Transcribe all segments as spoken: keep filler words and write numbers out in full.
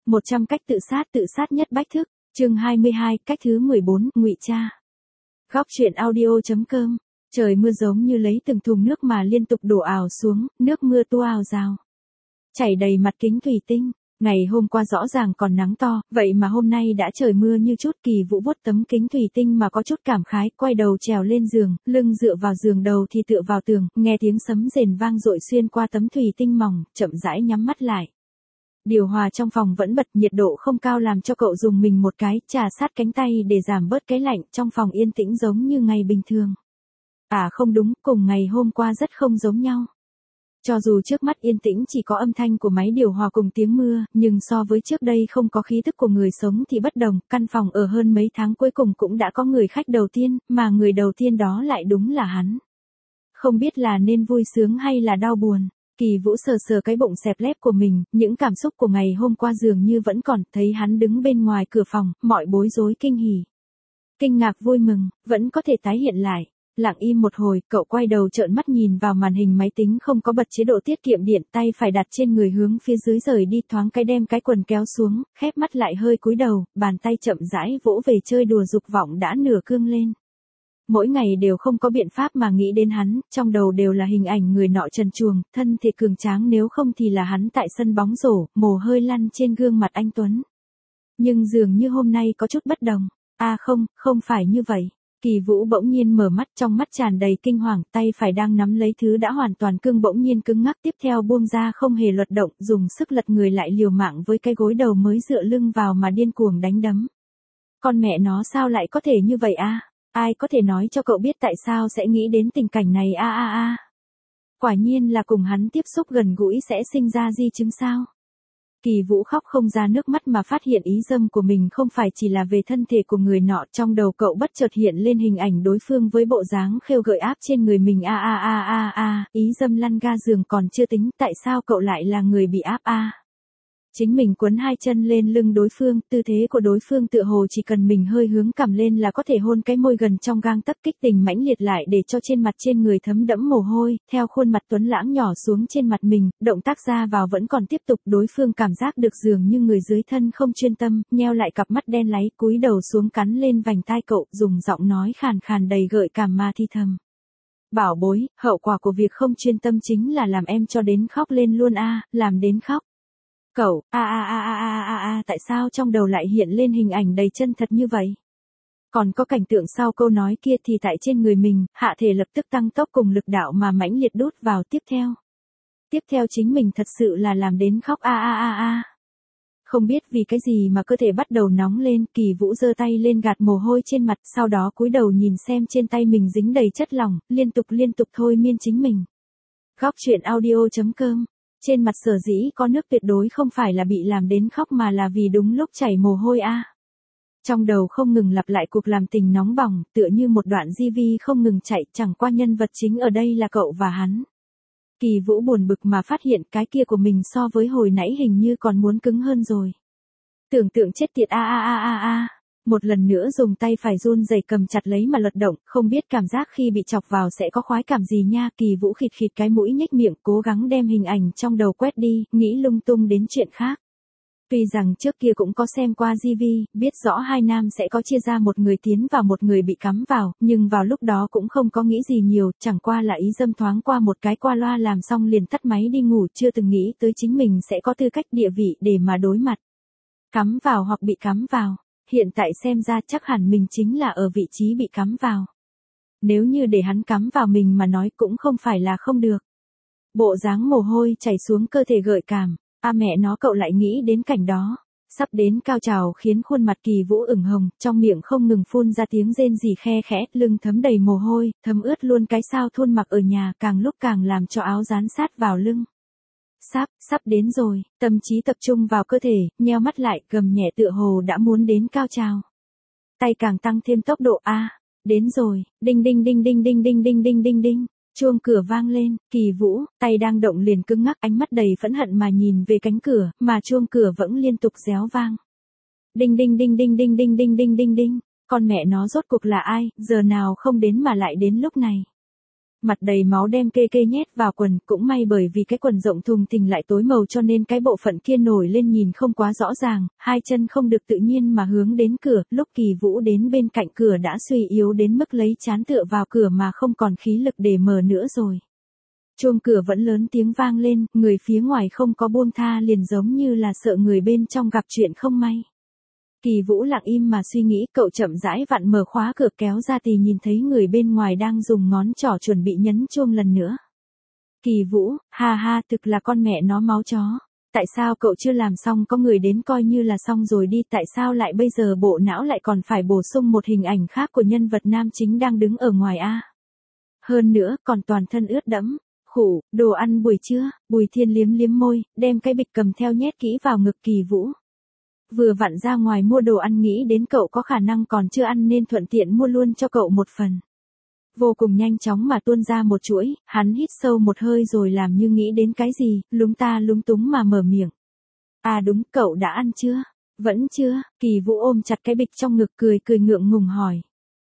một trăm cách tự sát tự sát nhất bách thức, chương hai mươi hai, cách thứ mười bốn, ngụy tra. Góc truyện audio chấm com. Trời mưa giống như lấy từng thùng nước mà liên tục đổ ào xuống, nước mưa tua ào rào, chảy đầy mặt kính thủy tinh. Ngày hôm qua rõ ràng còn nắng to, vậy mà hôm nay đã trời mưa như chút. Kỳ Vũ vuốt tấm kính thủy tinh mà có chút cảm khái, quay đầu trèo lên giường, lưng dựa vào giường, đầu thì tựa vào tường, nghe tiếng sấm rền vang dội xuyên qua tấm thủy tinh mỏng, chậm rãi nhắm mắt lại. Điều hòa trong phòng vẫn bật, nhiệt độ không cao làm cho cậu dùng mình một cái, chà sát cánh tay để giảm bớt cái lạnh. Trong phòng yên tĩnh giống như ngày bình thường. À không đúng, cùng ngày hôm qua rất không giống nhau. Cho dù trước mắt yên tĩnh chỉ có âm thanh của máy điều hòa cùng tiếng mưa, nhưng so với trước đây không có khí tức của người sống thì bất đồng. Căn phòng ở hơn mấy tháng cuối cùng cũng đã có người khách đầu tiên, mà người đầu tiên đó lại đúng là hắn. Không biết là nên vui sướng hay là đau buồn. Kỳ Vũ sờ sờ cái bụng xẹp lép của mình, những cảm xúc của ngày hôm qua dường như vẫn còn. Thấy hắn đứng bên ngoài cửa phòng, mọi bối rối kinh hỉ, kinh ngạc, vui mừng, vẫn có thể tái hiện lại. Lặng im một hồi, cậu quay đầu trợn mắt nhìn vào màn hình máy tính không có bật chế độ tiết kiệm điện, tay phải đặt trên người hướng phía dưới rời đi, thoáng cái đem cái quần kéo xuống, khép mắt lại hơi cúi đầu, bàn tay chậm rãi vỗ về chơi đùa dục vọng đã nửa cương lên. Mỗi ngày đều không có biện pháp mà nghĩ đến hắn, trong đầu đều là hình ảnh người nọ trần truồng, thân thể cường tráng, nếu không thì là hắn tại sân bóng rổ, mồ hôi lăn trên gương mặt anh tuấn. Nhưng dường như hôm nay có chút bất đồng. À không, không phải như vậy. Kỳ Vũ bỗng nhiên mở mắt, trong mắt tràn đầy kinh hoàng, tay phải đang nắm lấy thứ đã hoàn toàn cương bỗng nhiên cứng ngắc, tiếp theo buông ra không hề luật động, dùng sức lật người lại, liều mạng với cái gối đầu mới dựa lưng vào mà điên cuồng đánh đấm. Con mẹ nó, sao lại có thể như vậy a? Ai có thể nói cho cậu biết tại sao sẽ nghĩ đến tình cảnh này a a a? Quả nhiên là cùng hắn tiếp xúc gần gũi sẽ sinh ra di chứng sao? Kỳ Vũ khóc không ra nước mắt mà phát hiện ý dâm của mình không phải chỉ là về thân thể của người nọ. Trong đầu cậu bất chợt hiện lên hình ảnh đối phương với bộ dáng khêu gợi áp trên người mình. A a a a a, ý dâm lăn ga giường còn chưa tính, tại sao cậu lại là người bị áp a? Chính mình quấn hai chân lên lưng đối phương, tư thế của đối phương tựa hồ chỉ cần mình hơi hướng cằm lên là có thể hôn cái môi gần trong gang tấc, kích tình mãnh liệt lại để cho trên mặt trên người thấm đẫm mồ hôi, theo khuôn mặt tuấn lãng nhỏ xuống trên mặt mình, động tác ra vào vẫn còn tiếp tục. Đối phương cảm giác được dường như người dưới thân không chuyên tâm, nheo lại cặp mắt đen láy, cúi đầu xuống cắn lên vành tai cậu, dùng giọng nói khàn khàn đầy gợi cảm mà thi thầm: bảo bối, hậu quả của việc không chuyên tâm chính là làm em cho đến khóc lên luôn a, làm đến khóc. Cậu, a a a a a a a, tại sao trong đầu lại hiện lên hình ảnh đầy chân thật như vậy? Còn có cảnh tượng sau câu nói kia thì tại trên người mình, hạ thể lập tức tăng tốc cùng lực đạo mà mãnh liệt đút vào. Tiếp theo, tiếp theo chính mình thật sự là làm đến khóc a a a a. Không biết vì cái gì mà cơ thể bắt đầu nóng lên, Kỳ Vũ giơ tay lên gạt mồ hôi trên mặt, sau đó cúi đầu nhìn xem trên tay mình dính đầy chất lỏng, liên tục liên tục thôi miên chính mình. Góc truyện audio chấm com. Trên mặt sở dĩ có nước tuyệt đối không phải là bị làm đến khóc mà là vì đúng lúc chảy mồ hôi a. Trong đầu không ngừng lặp lại cuộc làm tình nóng bỏng, tựa như một đoạn gi vi không ngừng chạy, chẳng qua nhân vật chính ở đây là cậu và hắn. Kỳ Vũ buồn bực mà phát hiện cái kia của mình so với hồi nãy hình như còn muốn cứng hơn rồi. Tưởng tượng chết tiệt a a a a a. Một lần nữa dùng tay phải run rẩy cầm chặt lấy mà lật động, không biết cảm giác khi bị chọc vào sẽ có khoái cảm gì nha. Kỳ Vũ khịt khịt cái mũi nhếch miệng, cố gắng đem hình ảnh trong đầu quét đi, nghĩ lung tung đến chuyện khác. Tuy rằng trước kia cũng có xem qua gi vi, biết rõ hai nam sẽ có chia ra một người tiến vào một người bị cắm vào, nhưng vào lúc đó cũng không có nghĩ gì nhiều, chẳng qua là ý dâm thoáng qua một cái qua loa, làm xong liền tắt máy đi ngủ, chưa từng nghĩ tới chính mình sẽ có tư cách địa vị để mà đối mặt. Cắm vào hoặc bị cắm vào. Hiện tại xem ra chắc hẳn mình chính là ở vị trí bị cắm vào. Nếu như để hắn cắm vào mình mà nói cũng không phải là không được. Bộ dáng mồ hôi chảy xuống cơ thể gợi cảm, a mẹ nó, cậu lại nghĩ đến cảnh đó. Sắp đến cao trào khiến khuôn mặt Kỳ Vũ ửng hồng, trong miệng không ngừng phun ra tiếng rên rỉ khe khẽ, lưng thấm đầy mồ hôi, thấm ướt luôn cái sao thun mặc ở nhà, càng lúc càng làm cho áo dán sát vào lưng. Sắp, sắp đến rồi, tâm trí tập trung vào cơ thể, nheo mắt lại, gầm nhẹ tựa hồ đã muốn đến cao trào. Tay càng tăng thêm tốc độ a, đến rồi, đinh đinh đinh đinh đinh đinh đinh đinh đinh đinh, chuông cửa vang lên, Kỳ Vũ, tay đang động liền cứng ngắc, ánh mắt đầy phẫn hận mà nhìn về cánh cửa, mà chuông cửa vẫn liên tục réo vang. Đinh đinh đinh đinh đinh đinh đinh đinh đinh đinh, con mẹ nó rốt cuộc là ai, giờ nào không đến mà lại đến lúc này. Mặt đầy máu đem kê kê nhét vào quần, cũng may bởi vì cái quần rộng thùng thình lại tối màu cho nên cái bộ phận kia nổi lên nhìn không quá rõ ràng, hai chân không được tự nhiên mà hướng đến cửa, lúc Kỳ Vũ đến bên cạnh cửa đã suy yếu đến mức lấy trán tựa vào cửa mà không còn khí lực để mở nữa rồi. Chuông cửa vẫn lớn tiếng vang lên, người phía ngoài không có buông tha liền giống như là sợ người bên trong gặp chuyện không may. Kỳ Vũ lặng im mà suy nghĩ, cậu chậm rãi vặn mở khóa cửa kéo ra thì nhìn thấy người bên ngoài đang dùng ngón trỏ chuẩn bị nhấn chuông lần nữa. Kỳ Vũ, ha ha, thực là con mẹ nó máu chó. Tại sao cậu chưa làm xong, có người đến coi như là xong rồi đi, tại sao lại bây giờ bộ não lại còn phải bổ sung một hình ảnh khác của nhân vật nam chính đang đứng ở ngoài a? Hơn nữa, còn toàn thân ướt đẫm. Khủ, đồ ăn buổi trưa, Bùi Thiên liếm liếm môi, đem cái bịch cầm theo nhét kỹ vào ngực Kỳ Vũ. Vừa vặn ra ngoài mua đồ ăn nghĩ đến cậu có khả năng còn chưa ăn nên thuận tiện mua luôn cho cậu một phần. Vô cùng nhanh chóng mà tuôn ra một chuỗi, hắn hít sâu một hơi rồi làm như nghĩ đến cái gì, lúng ta lúng túng mà mở miệng. À đúng, cậu đã ăn chưa? Vẫn chưa, Kỳ Vũ ôm chặt cái bịch trong ngực cười cười ngượng ngùng hỏi.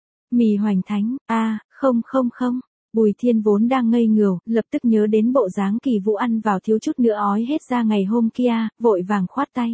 Mì Hoành Thánh, à, không không không. Bùi Thiên vốn đang ngây ngều, lập tức nhớ đến bộ dáng Kỳ Vũ ăn vào thiếu chút nữa ói hết ra ngày hôm kia, vội vàng khoát tay.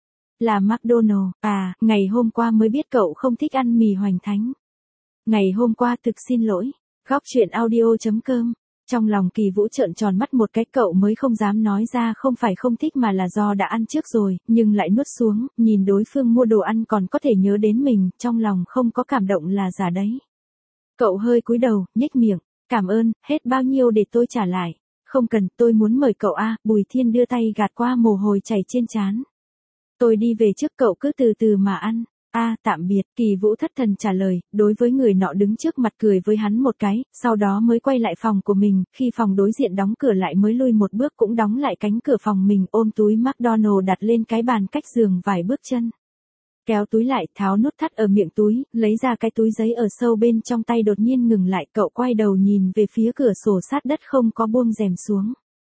Là McDonald, à, ngày hôm qua mới biết cậu không thích ăn mì Hoành Thánh. Ngày hôm qua thực xin lỗi. Góc truyện audio chấm com. Trong lòng Kỳ Vũ trợn tròn mắt một cái, cậu mới không dám nói ra không phải không thích mà là do đã ăn trước rồi, nhưng lại nuốt xuống, nhìn đối phương mua đồ ăn còn có thể nhớ đến mình, trong lòng không có cảm động là giả đấy. Cậu hơi cúi đầu, nhếch miệng, cảm ơn, hết bao nhiêu để tôi trả lại. Không cần, tôi muốn mời cậu a. Bùi Thiên đưa tay gạt qua mồ hôi chảy trên trán. Tôi đi về trước, cậu cứ từ từ mà ăn. A, à, tạm biệt, Kỳ Vũ thất thần trả lời, đối với người nọ đứng trước mặt cười với hắn một cái, sau đó mới quay lại phòng của mình, khi phòng đối diện đóng cửa lại mới lui một bước cũng đóng lại cánh cửa phòng mình, ôm túi McDonald đặt lên cái bàn cách giường vài bước chân. Kéo túi lại, tháo nút thắt ở miệng túi, lấy ra cái túi giấy ở sâu bên trong tay, đột nhiên ngừng lại, cậu quay đầu nhìn về phía cửa sổ sát đất không có buông rèm xuống.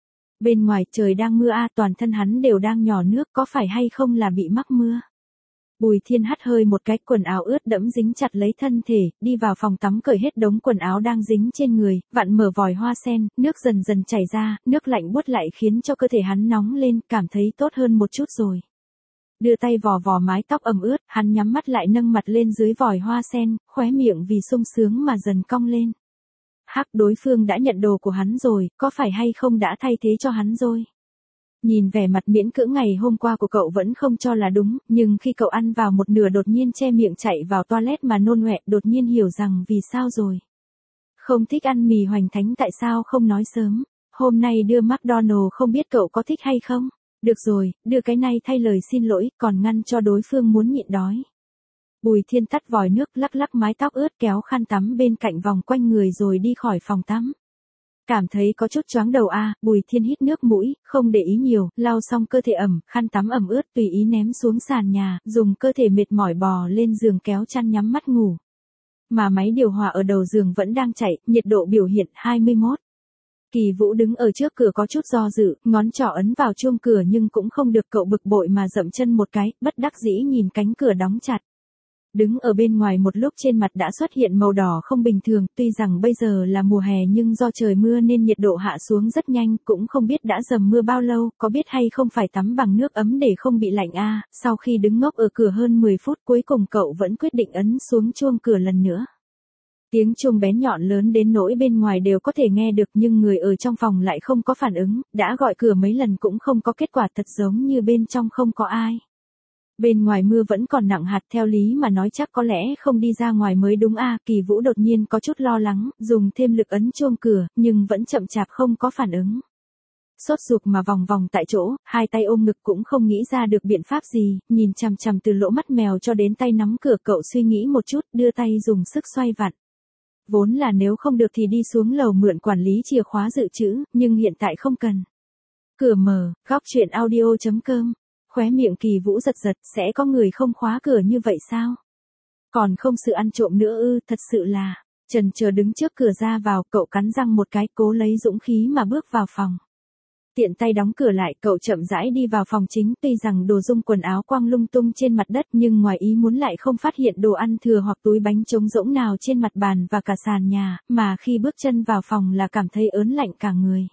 Bên ngoài trời đang mưa a, à, toàn thân hắn đều đang nhỏ nước, có phải hay không là bị mắc mưa. Bùi Thiên hắt hơi một cái, quần áo ướt đẫm dính chặt lấy thân thể, đi vào phòng tắm cởi hết đống quần áo đang dính trên người, vặn mở vòi hoa sen, nước dần dần chảy ra, nước lạnh buốt lại khiến cho cơ thể hắn nóng lên, cảm thấy tốt hơn một chút rồi. Đưa tay vò vò mái tóc ẩm ướt, hắn nhắm mắt lại nâng mặt lên dưới vòi hoa sen, khóe miệng vì sung sướng mà dần cong lên. Hắc, đối phương đã nhận đồ của hắn rồi, có phải hay không đã thay thế cho hắn rồi? Nhìn vẻ mặt miễn cưỡng ngày hôm qua của cậu vẫn không cho là đúng, nhưng khi cậu ăn vào một nửa đột nhiên che miệng chạy vào toilet mà nôn ọe, đột nhiên hiểu rằng vì sao rồi. Không thích ăn mì Hoành Thánh tại sao không nói sớm, hôm nay đưa McDonald không biết cậu có thích hay không? Được rồi, đưa cái này thay lời xin lỗi, còn ngăn cho đối phương muốn nhịn đói. Bùi Thiên tắt vòi nước, lắc lắc mái tóc ướt, kéo khăn tắm bên cạnh vòng quanh người rồi đi khỏi phòng tắm. Cảm thấy có chút choáng đầu a, à, Bùi Thiên hít nước mũi, không để ý nhiều, lau xong cơ thể ẩm, khăn tắm ẩm ướt tùy ý ném xuống sàn nhà, dùng cơ thể mệt mỏi bò lên giường kéo chăn nhắm mắt ngủ. Mà máy điều hòa ở đầu giường vẫn đang chạy, nhiệt độ biểu hiện hai mươi mốt. Kỳ Vũ đứng ở trước cửa có chút do dự, ngón trỏ ấn vào chuông cửa nhưng cũng không được, cậu bực bội mà dậm chân một cái, bất đắc dĩ nhìn cánh cửa đóng chặt. Đứng ở bên ngoài một lúc trên mặt đã xuất hiện màu đỏ không bình thường, tuy rằng bây giờ là mùa hè nhưng do trời mưa nên nhiệt độ hạ xuống rất nhanh, cũng không biết đã dầm mưa bao lâu, có biết hay không phải tắm bằng nước ấm để không bị lạnh a. À, sau khi đứng ngốc ở cửa hơn mười phút cuối cùng cậu vẫn quyết định ấn xuống chuông cửa lần nữa. Tiếng chuông bén nhọn lớn đến nỗi bên ngoài đều có thể nghe được nhưng người ở trong phòng lại không có phản ứng, đã gọi cửa mấy lần cũng không có kết quả, thật giống như bên trong không có ai. Bên ngoài mưa vẫn còn nặng hạt, theo lý mà nói chắc có lẽ không đi ra ngoài mới đúng a. À, Kỳ Vũ đột nhiên có chút lo lắng, dùng thêm lực ấn chuông cửa, nhưng vẫn chậm chạp không có phản ứng. Sốt ruột mà vòng vòng tại chỗ, hai tay ôm ngực cũng không nghĩ ra được biện pháp gì, nhìn chằm chằm từ lỗ mắt mèo cho đến tay nắm cửa, cậu suy nghĩ một chút, đưa tay dùng sức xoay vặn. Vốn là nếu không được thì đi xuống lầu mượn quản lý chìa khóa dự trữ, nhưng hiện tại không cần. Cửa mở, góc truyện audio chấm com. Khóe miệng Kỳ Vũ giật giật, sẽ có người không khóa cửa như vậy sao? Còn không sự ăn trộm nữa ư, thật sự là. Chần chờ đứng trước cửa ra vào, cậu cắn răng một cái, cố lấy dũng khí mà bước vào phòng. Tiện tay đóng cửa lại, cậu chậm rãi đi vào phòng chính, tuy rằng đồ dung quần áo quăng lung tung trên mặt đất nhưng ngoài ý muốn lại không phát hiện đồ ăn thừa hoặc túi bánh trống rỗng nào trên mặt bàn và cả sàn nhà, mà khi bước chân vào phòng là cảm thấy ớn lạnh cả người.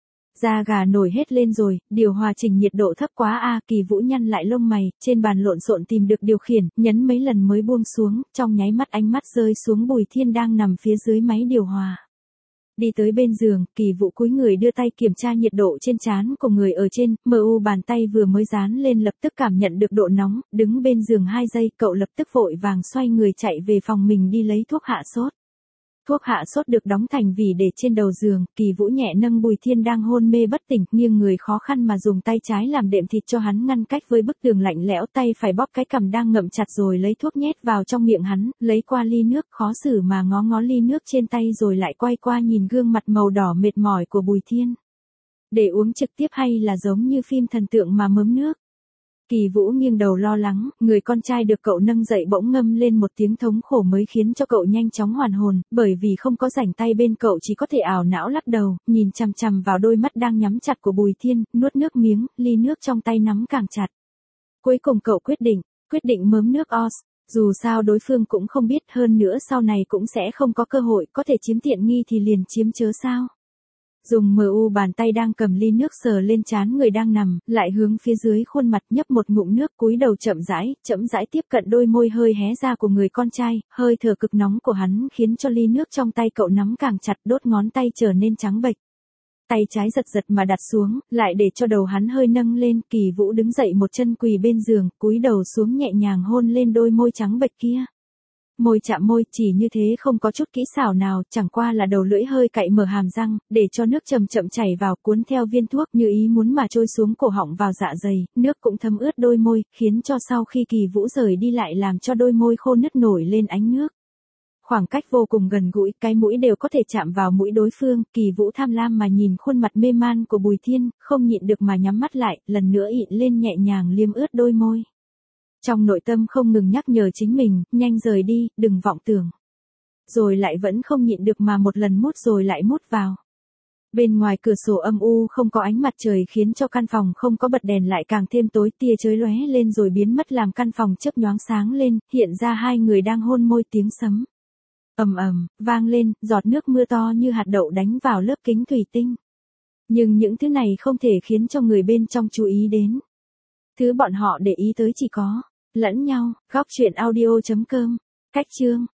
Da gà nổi hết lên rồi, điều hòa chỉnh nhiệt độ thấp quá a. Kỳ Vũ nhăn lại lông mày, trên bàn lộn xộn tìm được điều khiển, nhấn mấy lần mới buông xuống, trong nháy mắt ánh mắt rơi xuống Bùi Thiên đang nằm phía dưới máy điều hòa. Đi tới bên giường, Kỳ Vũ cúi người đưa tay kiểm tra nhiệt độ trên trán của người ở trên, mờ u bàn tay vừa mới dán lên lập tức cảm nhận được độ nóng, đứng bên giường hai giây, cậu lập tức vội vàng xoay người chạy về phòng mình đi lấy thuốc hạ sốt. Thuốc hạ sốt được đóng thành vỉ để trên đầu giường, Kỳ Vũ nhẹ nâng Bùi Thiên đang hôn mê bất tỉnh, nghiêng người khó khăn mà dùng tay trái làm đệm thịt cho hắn ngăn cách với bức tường lạnh lẽo, tay phải bóp cái cằm đang ngậm chặt rồi lấy thuốc nhét vào trong miệng hắn, lấy qua ly nước, khó xử mà ngó ngó ly nước trên tay rồi lại quay qua nhìn gương mặt màu đỏ mệt mỏi của Bùi Thiên. Để uống trực tiếp hay là giống như phim thần tượng mà mớm nước? Kỳ Vũ nghiêng đầu lo lắng, người con trai được cậu nâng dậy bỗng ngâm lên một tiếng thống khổ mới khiến cho cậu nhanh chóng hoàn hồn, bởi vì không có rảnh tay bên cậu chỉ có thể ảo não lắc đầu, nhìn chằm chằm vào đôi mắt đang nhắm chặt của Bùi Thiên, nuốt nước miếng, ly nước trong tay nắm càng chặt. Cuối cùng cậu quyết định, quyết định mớm nước os, dù sao đối phương cũng không biết, hơn nữa sau này cũng sẽ không có cơ hội, có thể chiếm tiện nghi thì liền chiếm chớ sao. Dùng mờ u bàn tay đang cầm ly nước sờ lên trán người đang nằm, lại hướng phía dưới khuôn mặt nhấp một ngụm nước, cúi đầu chậm rãi, chậm rãi tiếp cận đôi môi hơi hé ra của người con trai, hơi thở cực nóng của hắn khiến cho ly nước trong tay cậu nắm càng chặt, đốt ngón tay trở nên trắng bệch. Tay trái giật giật mà đặt xuống, lại để cho đầu hắn hơi nâng lên, Kỳ Vũ đứng dậy một chân quỳ bên giường, cúi đầu xuống nhẹ nhàng hôn lên đôi môi trắng bệch kia. Môi chạm môi, chỉ như thế không có chút kỹ xảo nào, chẳng qua là đầu lưỡi hơi cạy mở hàm răng, để cho nước chậm chậm chảy vào, cuốn theo viên thuốc như ý muốn mà trôi xuống cổ họng vào dạ dày, nước cũng thấm ướt đôi môi, khiến cho sau khi Kỳ Vũ rời đi lại làm cho đôi môi khô nứt nổi lên ánh nước. Khoảng cách vô cùng gần gũi, cái mũi đều có thể chạm vào mũi đối phương, Kỳ Vũ tham lam mà nhìn khuôn mặt mê man của Bùi Thiên, không nhịn được mà nhắm mắt lại, lần nữa ịn lên nhẹ nhàng liếm ướt đôi môi. Trong nội tâm không ngừng nhắc nhở chính mình, nhanh rời đi, đừng vọng tưởng. Rồi lại vẫn không nhịn được mà một lần mút rồi lại mút vào. Bên ngoài cửa sổ âm u không có ánh mặt trời khiến cho căn phòng không có bật đèn lại càng thêm tối, tia chớp lóe lên rồi biến mất làm căn phòng chớp nhoáng sáng lên, hiện ra hai người đang hôn môi, tiếng sấm ầm ầm vang lên, giọt nước mưa to như hạt đậu đánh vào lớp kính thủy tinh. Nhưng những thứ này không thể khiến cho người bên trong chú ý đến. Thứ bọn họ để ý tới chỉ có lẫn nhau. Góc truyện audio chấm com. Cách chương